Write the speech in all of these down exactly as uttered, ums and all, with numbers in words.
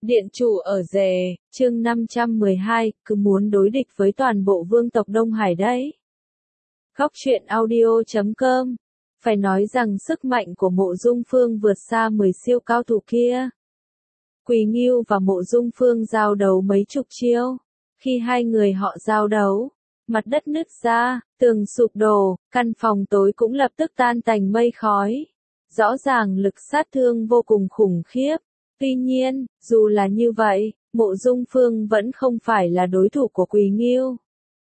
Điện chủ ở rể, chương năm trăm mười hai, cứ muốn đối địch với toàn bộ vương tộc Đông Hải đấy. Góc truyện audio chấm com. Phải nói rằng sức mạnh của Mộ Dung Phương vượt xa mười siêu cao thủ kia. Quỳ Ngưu và Mộ Dung Phương giao đấu mấy chục chiêu. Khi hai người họ giao đấu, mặt đất nứt ra, tường sụp đổ, căn phòng tối cũng lập tức tan tành mây khói. Rõ ràng lực sát thương vô cùng khủng khiếp. Tuy nhiên, dù là như vậy, Mộ Dung Phương vẫn không phải là đối thủ của Quỳ Ngưu.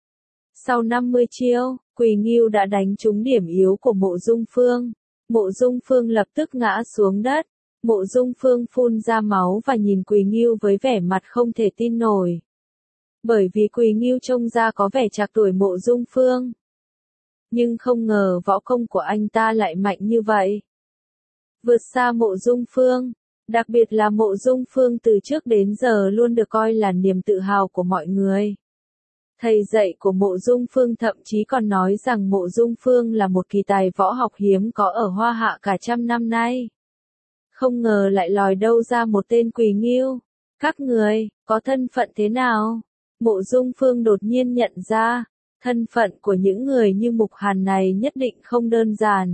Sau năm mươi chiêu, Quỳ Ngưu đã đánh trúng điểm yếu của Mộ Dung Phương. Mộ Dung Phương lập tức ngã xuống đất. Mộ Dung Phương phun ra máu và nhìn Quỳ Ngưu với vẻ mặt không thể tin nổi. Bởi vì Quỳ Ngưu trông ra có vẻ trạc tuổi Mộ Dung Phương. Nhưng không ngờ võ công của anh ta lại mạnh như vậy. Vượt xa Mộ Dung Phương. Đặc biệt là Mộ Dung Phương từ trước đến giờ luôn được coi là niềm tự hào của mọi người. Thầy dạy của Mộ Dung Phương thậm chí còn nói rằng Mộ Dung Phương là một kỳ tài võ học hiếm có ở Hoa Hạ cả trăm năm nay. Không ngờ lại lòi đâu ra một tên Quỳ Ngưu. Các người, có thân phận thế nào? Mộ Dung Phương đột nhiên nhận ra, thân phận của những người như Mục Hàn này nhất định không đơn giản.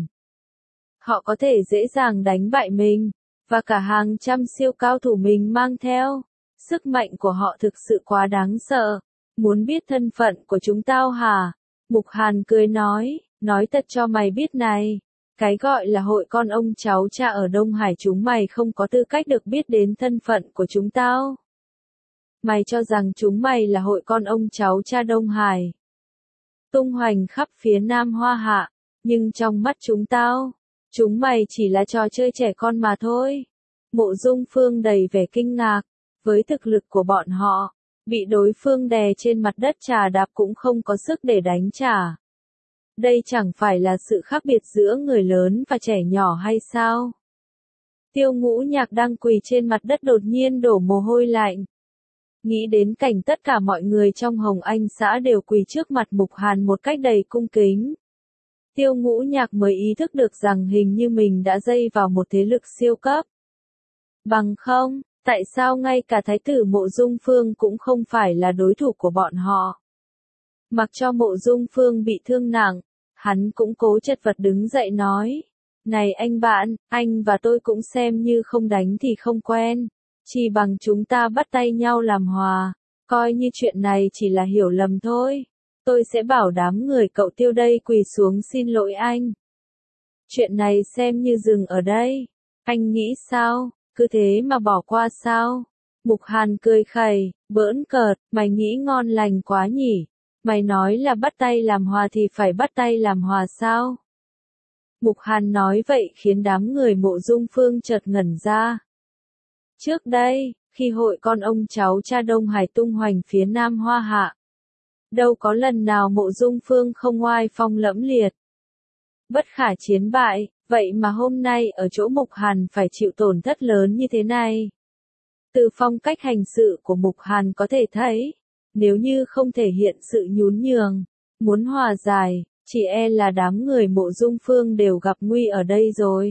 Họ có thể dễ dàng đánh bại mình. Và cả hàng trăm siêu cao thủ mình mang theo. Sức mạnh của họ thực sự quá đáng sợ. Muốn biết thân phận của chúng tao hả? Mục Hàn cười nói, nói thật cho mày biết này. Cái gọi là hội con ông cháu cha ở Đông Hải chúng mày không có tư cách được biết đến thân phận của chúng tao. Mày cho rằng chúng mày là hội con ông cháu cha Đông Hải. Tung hoành khắp phía Nam Hoa Hạ, nhưng trong mắt chúng tao, chúng mày chỉ là trò chơi trẻ con mà thôi. Mộ Dung Phương đầy vẻ kinh ngạc, với thực lực của bọn họ, bị đối phương đè trên mặt đất trà đạp cũng không có sức để đánh trả. Đây chẳng phải là sự khác biệt giữa người lớn và trẻ nhỏ hay sao? Tiêu Ngũ Nhạc đang quỳ trên mặt đất đột nhiên đổ mồ hôi lạnh. Nghĩ đến cảnh tất cả mọi người trong Hồng Anh xã đều quỳ trước mặt Mục Hàn một cách đầy cung kính. Tiêu Ngũ Nhạc mới ý thức được rằng hình như mình đã dây vào một thế lực siêu cấp. Bằng không, tại sao ngay cả Thái tử Mộ Dung Phương cũng không phải là đối thủ của bọn họ? Mặc cho Mộ Dung Phương bị thương nặng, hắn cũng cố chật vật đứng dậy nói. Này anh bạn, anh và tôi cũng xem như không đánh thì không quen. Chỉ bằng chúng ta bắt tay nhau làm hòa, coi như chuyện này chỉ là hiểu lầm thôi. Tôi sẽ bảo đám người cậu Tiêu đây quỳ xuống xin lỗi anh. Chuyện này xem như dừng ở đây. Anh nghĩ sao? Cứ thế mà bỏ qua sao? Mục Hàn cười khẩy, bỡn cợt, mày nghĩ ngon lành quá nhỉ? Mày nói là bắt tay làm hòa thì phải bắt tay làm hòa sao? Mục Hàn nói vậy khiến đám người Mộ Dung Phương chợt ngẩn ra. Trước đây, khi hội con ông cháu cha Đông Hải tung hoành phía Nam Hoa Hạ, đâu có lần nào Mộ Dung Phương không oai phong lẫm liệt. Bất khả chiến bại, vậy mà hôm nay ở chỗ Mục Hàn phải chịu tổn thất lớn như thế này. Từ phong cách hành sự của Mục Hàn có thể thấy, nếu như không thể hiện sự nhún nhường, muốn hòa giải, chỉ e là đám người Mộ Dung Phương đều gặp nguy ở đây rồi.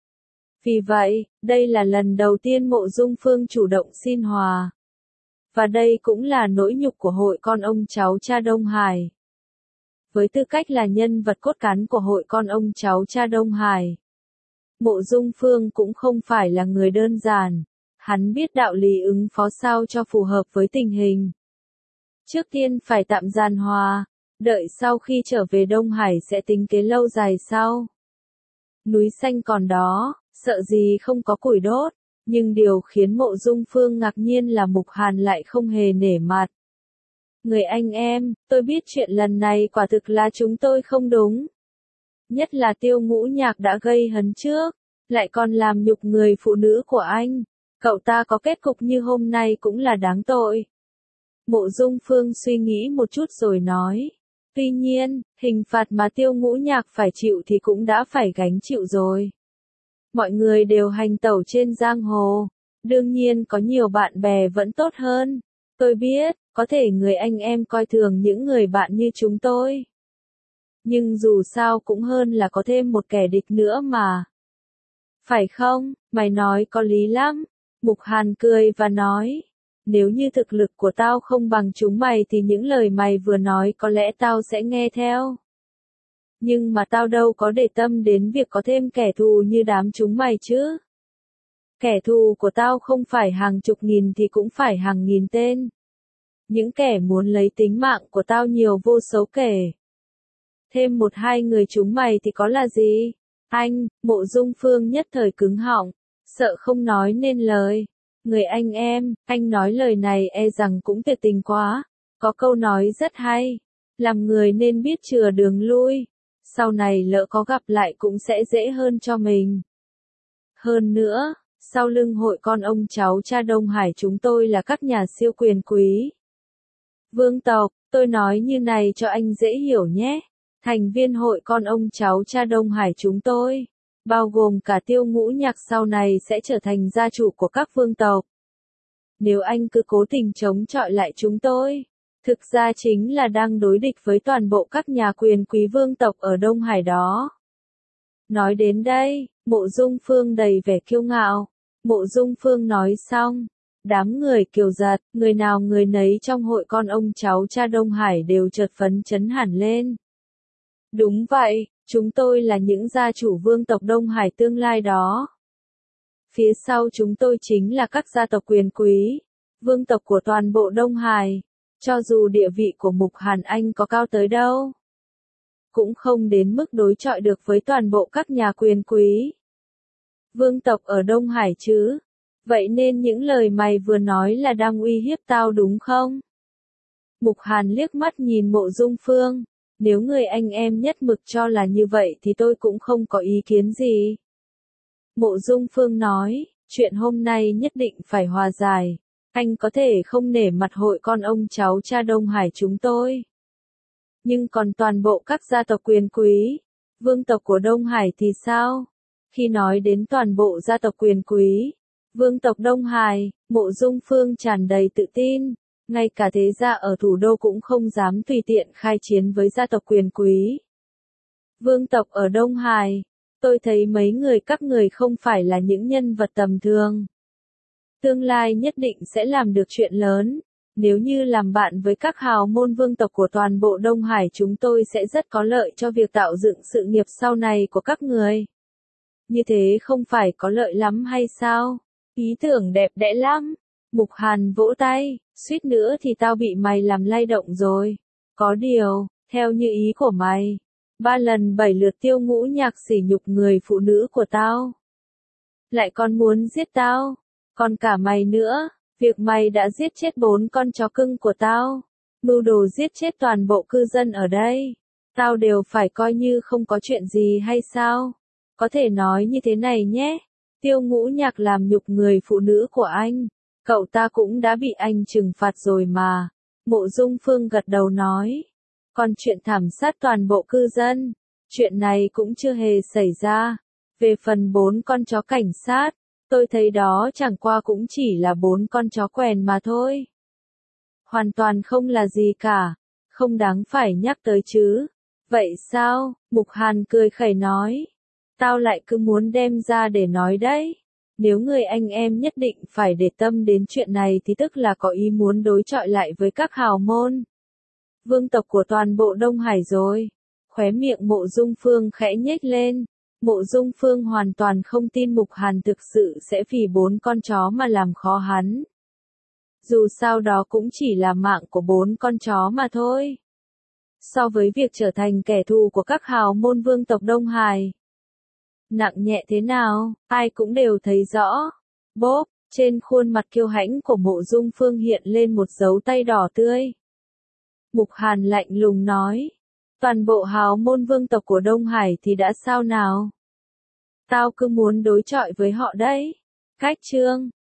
Vì vậy, đây là lần đầu tiên Mộ Dung Phương chủ động xin hòa. Và đây cũng là nỗi nhục của hội con ông cháu cha Đông Hải. Với tư cách là nhân vật cốt cán của hội con ông cháu cha Đông Hải, Mộ Dung Phương cũng không phải là người đơn giản. Hắn biết đạo lý ứng phó sao cho phù hợp với tình hình. Trước tiên phải tạm giàn hòa, đợi sau khi trở về Đông Hải sẽ tính kế lâu dài sau. Núi xanh còn đó, sợ gì không có củi đốt. Nhưng điều khiến Mộ Dung Phương ngạc nhiên là Mục Hàn lại không hề nể mặt. Người anh em, tôi biết chuyện lần này quả thực là chúng tôi không đúng. Nhất là Tiêu Ngũ Nhạc đã gây hấn trước, lại còn làm nhục người phụ nữ của anh. Cậu ta có kết cục như hôm nay cũng là đáng tội. Mộ Dung Phương suy nghĩ một chút rồi nói. Tuy nhiên, hình phạt mà Tiêu Ngũ Nhạc phải chịu thì cũng đã phải gánh chịu rồi. Mọi người đều hành tẩu trên giang hồ. Đương nhiên có nhiều bạn bè vẫn tốt hơn. Tôi biết, có thể người anh em coi thường những người bạn như chúng tôi. Nhưng dù sao cũng hơn là có thêm một kẻ địch nữa mà. Phải không, mày nói có lý lắm. Mục Hàn cười và nói, nếu như thực lực của tao không bằng chúng mày thì những lời mày vừa nói có lẽ tao sẽ nghe theo. Nhưng mà tao đâu có để tâm đến việc có thêm kẻ thù như đám chúng mày chứ. Kẻ thù của tao không phải hàng chục nghìn thì cũng phải hàng nghìn tên. Những kẻ muốn lấy tính mạng của tao nhiều vô số kể. Thêm một hai người chúng mày thì có là gì? Anh, Mộ Dung Phương nhất thời cứng họng, sợ không nói nên lời. Người anh em, anh nói lời này e rằng cũng tuyệt tình quá. Có câu nói rất hay, làm người nên biết chừa đường lui. Sau này lỡ có gặp lại cũng sẽ dễ hơn cho mình. Hơn nữa, sau lưng hội con ông cháu cha Đông Hải chúng tôi là các nhà siêu quyền quý. Vương tộc, tôi nói như này cho anh dễ hiểu nhé. Thành viên hội con ông cháu cha Đông Hải chúng tôi, bao gồm cả Tiêu Ngũ Nhạc sau này sẽ trở thành gia chủ của các vương tộc. Nếu anh cứ cố tình chống chọi lại chúng tôi, thực ra chính là đang đối địch với toàn bộ các nhà quyền quý vương tộc ở Đông Hải đó. Nói đến đây, Mộ Dung Phương đầy vẻ kiêu ngạo. Mộ Dung Phương nói xong, đám người kiều giật, người nào người nấy trong hội con ông cháu cha Đông Hải đều chợt phấn chấn hẳn lên. Đúng vậy, chúng tôi là những gia chủ vương tộc Đông Hải tương lai đó. Phía sau chúng tôi chính là các gia tộc quyền quý, vương tộc của toàn bộ Đông Hải. Cho dù địa vị của Mục Hàn Anh có cao tới đâu, cũng không đến mức đối chọi được với toàn bộ các nhà quyền quý. Vương tộc ở Đông Hải chứ. Vậy nên những lời mày vừa nói là đang uy hiếp tao đúng không? Mục Hàn liếc mắt nhìn Mộ Dung Phương. Nếu người anh em nhất mực cho là như vậy thì tôi cũng không có ý kiến gì. Mộ Dung Phương nói, chuyện hôm nay nhất định phải hòa giải. Anh có thể không nể mặt hội con ông cháu cha Đông Hải chúng tôi. Nhưng còn toàn bộ các gia tộc quyền quý, vương tộc của Đông Hải thì sao? Khi nói đến toàn bộ gia tộc quyền quý, vương tộc Đông Hải, Mộ Dung Phương tràn đầy tự tin. Ngay cả thế gia ở thủ đô cũng không dám tùy tiện khai chiến với gia tộc quyền quý. Vương tộc ở Đông Hải, tôi thấy mấy người các người không phải là những nhân vật tầm thường. Tương lai nhất định sẽ làm được chuyện lớn. Nếu như làm bạn với các hào môn vương tộc của toàn bộ Đông Hải chúng tôi sẽ rất có lợi cho việc tạo dựng sự nghiệp sau này của các người. Như thế không phải có lợi lắm hay sao? Ý tưởng đẹp đẽ lắm. Mục Hàn vỗ tay, suýt nữa thì tao bị mày làm lay động rồi. Có điều, theo như ý của mày, ba lần bảy lượt Tiêu Ngũ Nhạc sỉ nhục người phụ nữ của tao. Lại còn muốn giết tao, còn cả mày nữa, việc mày đã giết chết bốn con chó cưng của tao, mưu đồ giết chết toàn bộ cư dân ở đây, tao đều phải coi như không có chuyện gì hay sao? Có thể nói như thế này nhé, Tiêu Ngũ Nhạc làm nhục người phụ nữ của anh. Cậu ta cũng đã bị anh trừng phạt rồi mà. Mộ Dung Phương gật đầu nói. Còn chuyện thảm sát toàn bộ cư dân, chuyện này cũng chưa hề xảy ra. Về phần bốn con chó cảnh sát, tôi thấy đó chẳng qua cũng chỉ là bốn con chó quèn mà thôi. Hoàn toàn không là gì cả, không đáng phải nhắc tới chứ. Vậy sao? Mục Hàn cười khẩy nói. Tao lại cứ muốn đem ra để nói đấy. Nếu người anh em nhất định phải để tâm đến chuyện này thì tức là có ý muốn đối chọi lại với các hào môn vương tộc của toàn bộ Đông Hải rồi. Khóe miệng Mộ Dung Phương khẽ nhếch lên. Mộ Dung Phương hoàn toàn không tin Mục Hàn thực sự sẽ vì bốn con chó mà làm khó hắn. Dù sao đó cũng chỉ là mạng của bốn con chó mà thôi. So với việc trở thành kẻ thù của các hào môn vương tộc Đông Hải, nặng nhẹ thế nào, ai cũng đều thấy rõ. Bốp, trên khuôn mặt kiêu hãnh của Mộ Dung Phương hiện lên một dấu tay đỏ tươi. Mục Hàn lạnh lùng nói, toàn bộ hào môn vương tộc của Đông Hải thì đã sao nào? Tao cứ muốn đối chọi với họ đấy. Cách chương